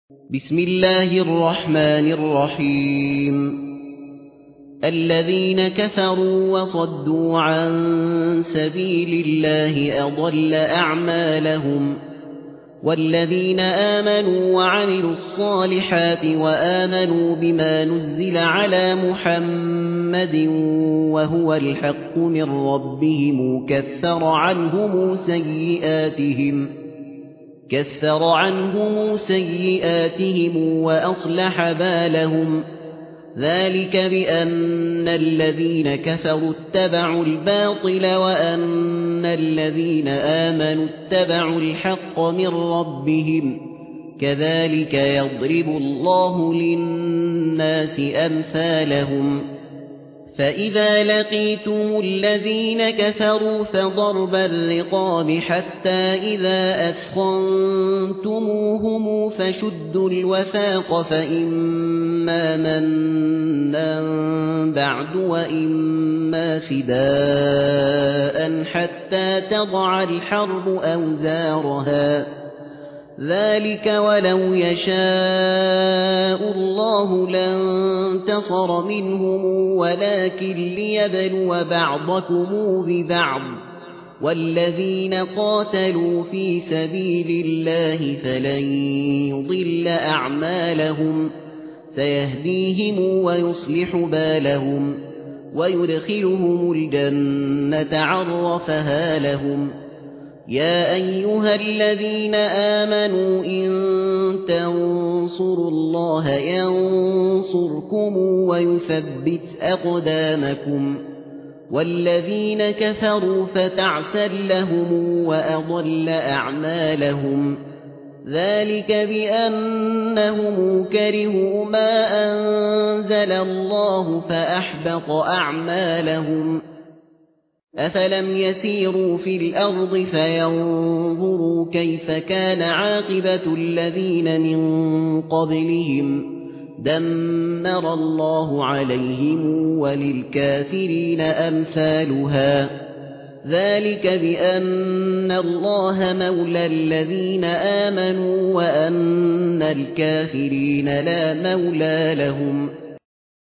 بسم الله الرحمن الرحيم. الذين كفروا وصدوا عن سبيل الله أضل أعمالهم، والذين آمنوا وعملوا الصالحات وآمنوا بما نزل على محمد وهو الحق من ربهم كفر عنهم سيئاتهم وأصلح بالهم. ذلك بأن الذين كفروا اتبعوا الباطل وأن الذين آمنوا اتبعوا الحق من ربهم. كذلك يضرب الله للناس أمثالهم. فإذا لقيتم الذين كفروا فضرب الرقاب حتى إذا أثخنتموهم فشدوا الوثاق، فإما منا بعد وإما فداء حتى تضع الحرب أوزارها. ذلك ولو يشاء الله لانتصر منهم ولكن ليبلو بعضكم ببعض. والذين قاتلوا في سبيل الله فلن يضل أعمالهم، سيهديهم ويصلح بالهم ويدخلهم الجنة عرفها لهم. يا أيها الذين آمنوا إن تنصروا الله ينصركم ويثبت أقدامكم. والذين كفروا فتعسا لهم وأضل أعمالهم. ذلك بأنهم كرهوا ما أنزل الله فأحبط أعمالهم. أفلم يسيروا في الأرض فينظروا كيف كان عاقبة الذين من قبلهم. دمر الله عليهم وللكافرين أمثالها. ذلك بأن الله مولى الذين آمنوا وأن الكافرين لا مولى لهم.